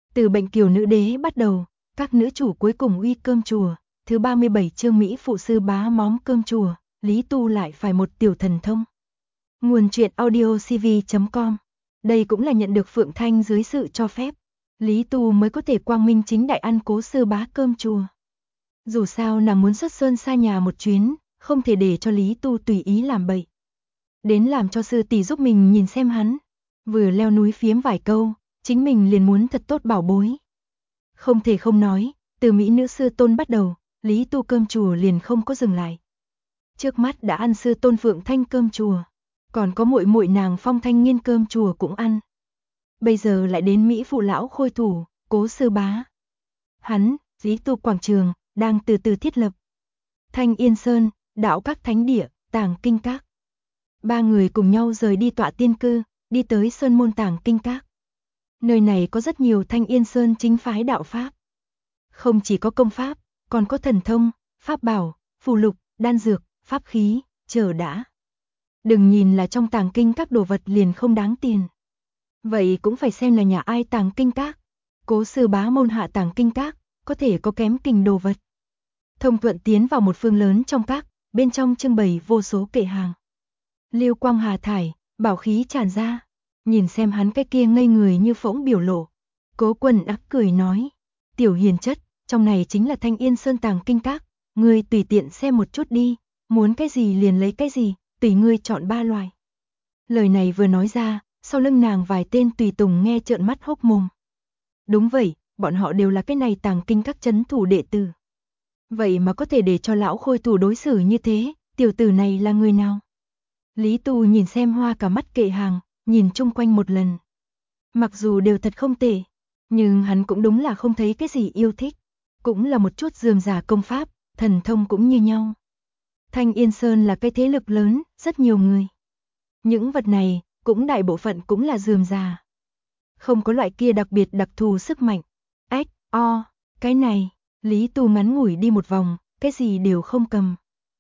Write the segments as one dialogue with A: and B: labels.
A: Từ bệnh kiều nữ đế bắt đầu, các nữ chủ cuối cùng uy cơm chùa, thứ 37 chương Mỹ phụ sư bá móm cơm chùa, Lý Tu lại phải một tiểu thần thông. Nguồn truyện audiocv.com. Đây cũng là nhận được Phượng Thanh dưới sự cho phép, Lý Tu mới có thể quang minh chính đại ăn cố sư bá cơm chùa. Dù sao nàng muốn xuất sơn xa nhà một chuyến, không thể để cho Lý Tu tùy ý làm bậy. Đến làm cho sư tỷ giúp mình nhìn xem hắn, vừa leo núi phiếm vài câu, chính mình liền muốn thật tốt bảo bối. Không thể không nói, từ Mỹ nữ sư tôn bắt đầu, Lý Tu cơm chùa liền không có dừng lại. Trước mắt đã ăn sư tôn Phượng Thanh cơm chùa, còn có muội muội nàng Phong Thanh Nghiên cơm chùa cũng ăn. Bây giờ lại đến Mỹ phụ lão khôi thủ, cố sư bá. Hắn, Lý Tu quảng trường, đang từ từ thiết lập. Thanh Yên Sơn, đạo các thánh địa, Tàng Kinh Các. Ba người cùng nhau rời đi tọa tiên cư, đi tới Sơn môn Tàng Kinh Các. Nơi này có rất nhiều Thanh Yên Sơn chính phái đạo pháp. Không chỉ có công pháp, còn có thần thông, pháp bảo, phù lục, đan dược, pháp khí, chờ đã. Đừng nhìn là trong Tàng Kinh Các đồ vật liền không đáng tiền. Vậy cũng phải xem là nhà ai Tàng Kinh Các. Cố sư bá môn hạ Tàng Kinh Các, có thể có kém kình đồ vật. Thông thuận tiến vào một phương lớn trong các, bên trong trưng bày vô số kệ hàng. Liêu quang hà thải, bảo khí tràn ra. Nhìn xem hắn cái kia ngây người như phỗng biểu lộ. Cố Quân ác cười nói, tiểu hiền chất, trong này chính là Thanh Yên Sơn Tàng Kinh Các, ngươi tùy tiện xem một chút đi, muốn cái gì liền lấy cái gì, tùy ngươi chọn ba loại. Lời này vừa nói ra, sau lưng nàng vài tên tùy tùng nghe trợn mắt hốc mồm. Đúng vậy, bọn họ đều là cái này Tàng Kinh Các trấn thủ đệ tử. Vậy mà có thể để cho lão khôi thủ đối xử như thế, tiểu tử này là người nào? Lý Tu nhìn xem hoa cả mắt kệ hàng, nhìn chung quanh một lần. Mặc dù đều thật không tệ, nhưng hắn cũng đúng là không thấy cái gì yêu thích. Cũng là một chút rườm rà công pháp, thần thông cũng như nhau. Thanh Yên Sơn là cái thế lực lớn, rất nhiều người. Những vật này, cũng đại bộ phận cũng là rườm rà. Không có loại kia đặc biệt đặc thù sức mạnh. Ách, cái này, Lý Tu ngắn ngủi đi một vòng, cái gì đều không cầm.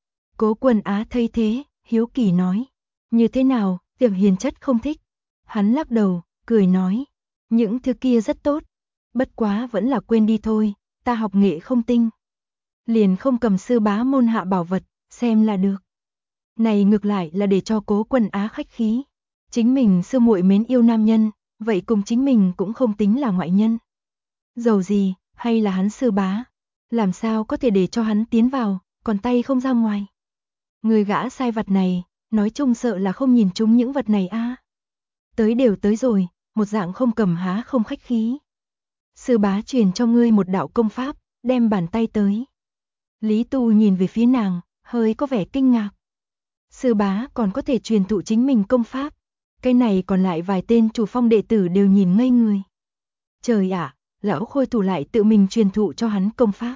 A: Cố Quân Á thấy thế, hiếu kỳ nói, như thế nào, Tiểu hiền chất không thích. Hắn lắc đầu, cười nói, những thứ kia rất tốt, bất quá vẫn là quên đi thôi, ta học nghệ không tinh. Liền không cầm sư bá môn hạ bảo vật, xem là được. Này ngược lại là để cho Cố Quân Á khách khí. Chính mình sư muội mến yêu nam nhân, vậy cùng chính mình cũng không tính là ngoại nhân. Dầu gì, hay là hắn sư bá, làm sao có thể để cho hắn tiến vào, còn tay không ra ngoài. Người gã sai vặt này, nói chung sợ là không nhìn chúng những vật này a. Tới đều tới rồi, một dạng không cầm há không khách khí. Sư bá truyền cho ngươi một đạo công pháp, đem bàn tay tới. Lý Tu nhìn về phía nàng, hơi có vẻ kinh ngạc. Sư bá còn có thể truyền thụ chính mình công pháp. Cái này còn lại vài tên chủ phong đệ tử đều nhìn ngây người. Trời ạ, lão khôi thủ lại tự mình truyền thụ cho hắn công pháp.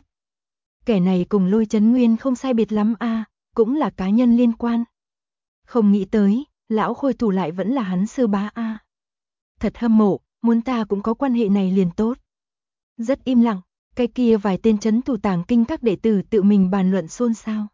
A: Kẻ này cùng Lôi Chấn Nguyên không sai biệt lắm a, cũng là cá nhân liên quan. Không nghĩ tới, lão khôi thủ lại vẫn là hắn sư bá a. Thật hâm mộ, muốn ta cũng có quan hệ này liền tốt. Rất im lặng, cái kia vài tên trấn thủ Tàng Kinh Các đệ tử tự mình bàn luận xôn xao.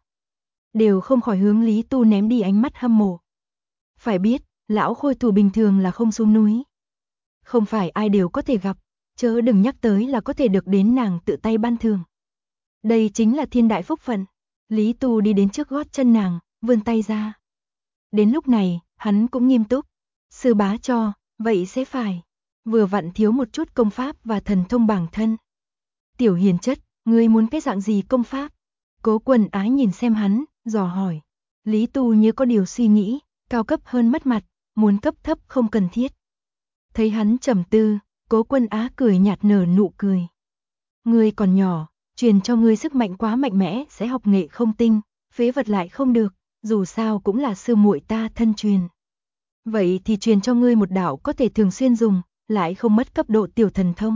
A: Đều không khỏi hướng Lý Tu ném đi ánh mắt hâm mộ. Phải biết, lão khôi thủ bình thường là không xuống núi. Không phải ai đều có thể gặp, chớ đừng nhắc tới là có thể được đến nàng tự tay ban thưởng. Đây chính là thiên đại phúc phận. Lý Tu đi đến trước gót chân nàng, vươn tay ra. Đến lúc này, hắn cũng nghiêm túc. Sư bá cho, vậy sẽ phải. Vừa vặn thiếu một chút công pháp và thần thông bản thân. Tiểu hiền chất, ngươi muốn cái dạng gì công pháp? Cố Quân Ái nhìn xem hắn, dò hỏi. Lý Tu như có điều suy nghĩ, cao cấp hơn mất mặt, muốn cấp thấp không cần thiết. Thấy hắn trầm tư, Cố Quân Á cười nhạt nở nụ cười. Ngươi còn nhỏ, truyền cho ngươi sức mạnh quá mạnh mẽ sẽ học nghệ không tinh, phế vật lại không được, dù sao cũng là sư muội ta thân truyền. Vậy thì truyền cho ngươi một đạo có thể thường xuyên dùng, lại không mất cấp độ tiểu thần thông.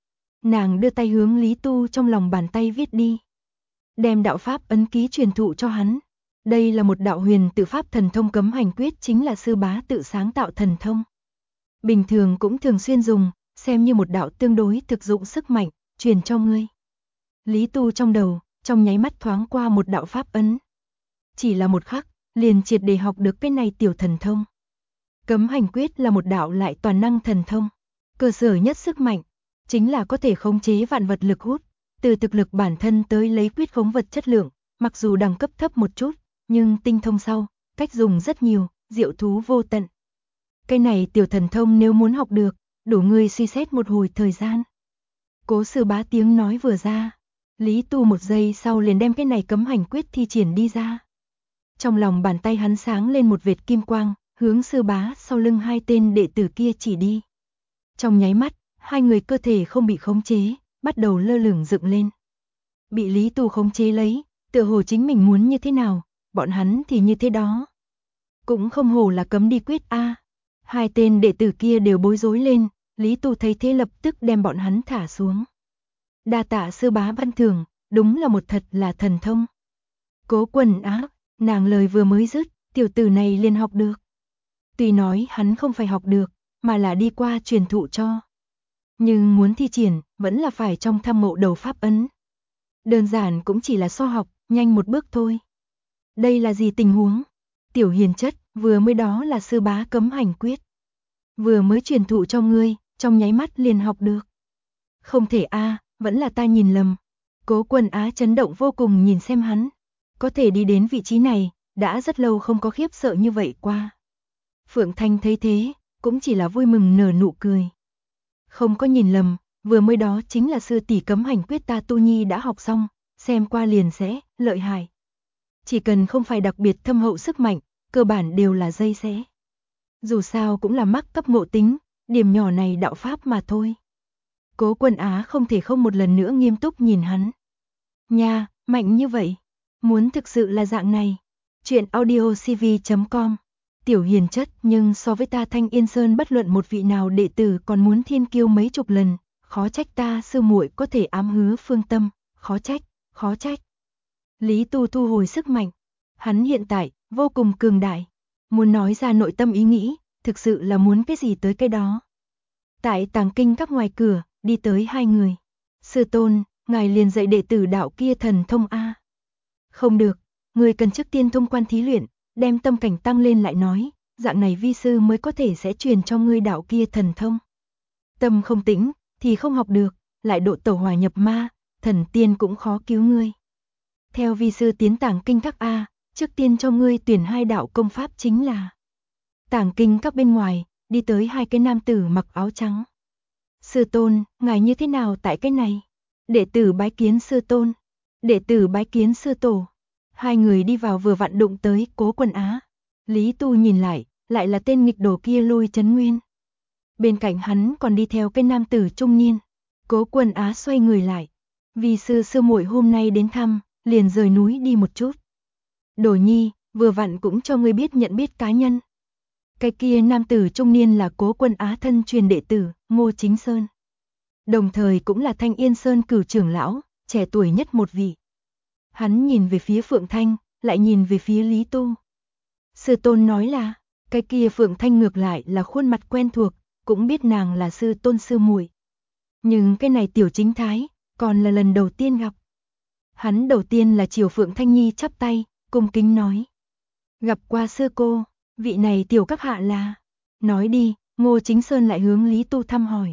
A: Nàng đưa tay hướng Lý Tu trong lòng bàn tay viết đi. Đem đạo pháp ấn ký truyền thụ cho hắn. Đây là một đạo huyền tự pháp thần thông cấm hành quyết, chính là sư bá tự sáng tạo thần thông. Bình thường cũng thường xuyên dùng, xem như một đạo tương đối thực dụng sức mạnh, truyền cho ngươi. Lý Tu trong đầu, trong nháy mắt thoáng qua một đạo pháp ấn. Chỉ là một khắc, liền triệt để học được cái này tiểu thần thông. Cấm hành quyết là một đạo lại toàn năng thần thông. Cơ sở nhất sức mạnh, chính là có thể khống chế vạn vật lực hút, từ thực lực bản thân tới lấy quyết khống vật chất lượng, mặc dù đẳng cấp thấp một chút, nhưng tinh thông sau, cách dùng rất nhiều, diệu thú vô tận. Cái này tiểu thần thông nếu muốn học được, đủ ngươi suy xét một hồi thời gian. Cố Sư Bá tiếng nói vừa ra, Lý Tu một giây sau liền đem cái này cấm hành quyết thi triển đi ra. Trong lòng bàn tay hắn sáng lên một vệt kim quang, hướng Sư Bá sau lưng hai tên đệ tử kia chỉ đi. Trong nháy mắt, hai người cơ thể không bị khống chế, bắt đầu lơ lửng dựng lên. Bị Lý Tu khống chế lấy, tựa hồ chính mình muốn như thế nào, bọn hắn thì như thế đó. Cũng không hổ là cấm đi quyết a. Hai tên đệ tử kia đều bối rối lên, Lý Tu thấy thế lập tức đem bọn hắn thả xuống. Đa tạ Sư Bá ban thưởng, đúng là một thật là thần thông. Cố Quần Á, nàng lời vừa mới dứt, tiểu tử này liền học được. Tuy nói hắn không phải học được, mà là đi qua truyền thụ cho. Nhưng muốn thi triển, vẫn là phải trong tham mộ đầu pháp ấn. Đơn giản cũng chỉ là so học, nhanh một bước thôi. Đây là gì tình huống? Tiểu hiền chất, vừa mới đó là Sư Bá cấm hành quyết. Vừa mới truyền thụ cho ngươi, trong nháy mắt liền học được. Không thể a, vẫn là ta nhìn lầm. Cố Quần Á chấn động vô cùng nhìn xem hắn. Có thể đi đến vị trí này, đã rất lâu không có khiếp sợ như vậy qua. Phượng Thanh thấy thế, cũng chỉ là vui mừng nở nụ cười. Không có nhìn lầm, vừa mới đó chính là sư tỷ cấm hành quyết ta Tu Nhi đã học xong, xem qua liền sẽ, lợi hại. Chỉ cần không phải đặc biệt thâm hậu sức mạnh, cơ bản đều là dây xé. Dù sao cũng là mắc cấp ngộ tính, điểm nhỏ này đạo pháp mà thôi. Cố Quần Á không thể không một lần nữa nghiêm túc nhìn hắn. Nha, mạnh như vậy. Muốn thực sự là dạng này. Chuyện audiocv.com. Tiểu hiền chất, nhưng so với ta Thanh Yên Sơn bất luận một vị nào đệ tử còn muốn thiên kiêu mấy chục lần, khó trách ta sư muội có thể ám hứa phương tâm, khó trách, khó trách. Lý Tu thu hồi sức mạnh. Hắn hiện tại, vô cùng cường đại. Muốn nói ra nội tâm ý nghĩ, thực sự là muốn cái gì tới cái đó. Tại tàng kinh các ngoài cửa, đi tới hai người. Sư tôn, ngài liền dạy đệ tử đạo kia thần thông A. Không được, người cần trước tiên thông quan thí luyện, đem tâm cảnh tăng lên lại nói, dạng này vi sư mới có thể sẽ truyền cho ngươi đạo kia thần thông. Tâm không tĩnh, thì không học được, lại độ tẩu hỏa nhập ma, thần tiên cũng khó cứu ngươi. Theo vi sư tiến tàng kinh các A, trước tiên cho ngươi tuyển hai đạo công pháp chính là. Tàng kinh các bên ngoài, đi tới hai cái nam tử mặc áo trắng. Sư tôn, ngài như thế nào tại cái này? Đệ tử bái kiến sư tôn. Đệ tử bái kiến sư tổ. Hai người đi vào vừa vặn đụng tới Cố Quần Á. Lý Tu nhìn lại là tên nghịch đồ kia Lôi Chấn Nguyên. Bên cạnh hắn còn đi theo cái nam tử trung niên. Cố Quần Á xoay người lại. Vì sư muội hôm nay đến thăm, liền rời núi đi một chút. Đồ nhi, vừa vặn cũng cho ngươi biết nhận biết cá nhân. Cái kia nam tử trung niên là Cố Quần Á thân truyền đệ tử, Ngô Chính Sơn. Đồng thời cũng là Thanh Yên Sơn cửu trưởng lão, trẻ tuổi nhất một vị. Hắn nhìn về phía Phượng Thanh, lại nhìn về phía Lý Tu. Sư tôn nói là, cái kia Phượng Thanh ngược lại là khuôn mặt quen thuộc, cũng biết nàng là sư tôn sư muội. Nhưng cái này tiểu chính thái, còn là lần đầu tiên gặp. Hắn đầu tiên là chiều Phượng Thanh Nhi chắp tay, cung kính nói. Gặp qua sư cô, vị này tiểu các hạ là. Nói đi, Ngô Chính Sơn lại hướng Lý Tu thăm hỏi.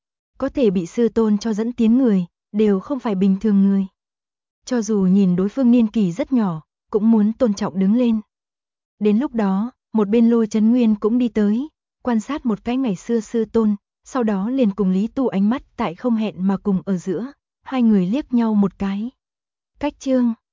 A: Có thể bị sư tôn cho dẫn tiến người, đều không phải bình thường người. Cho dù nhìn đối phương niên kỷ rất nhỏ, cũng muốn tôn trọng đứng lên. Đến lúc đó, một bên Lôi Chấn Nguyên cũng đi tới, quan sát một cái ngày xưa sư tôn, sau đó liền cùng Lý Tu ánh mắt tại không hẹn mà cùng ở giữa, hai người liếc nhau một cái. Cách chương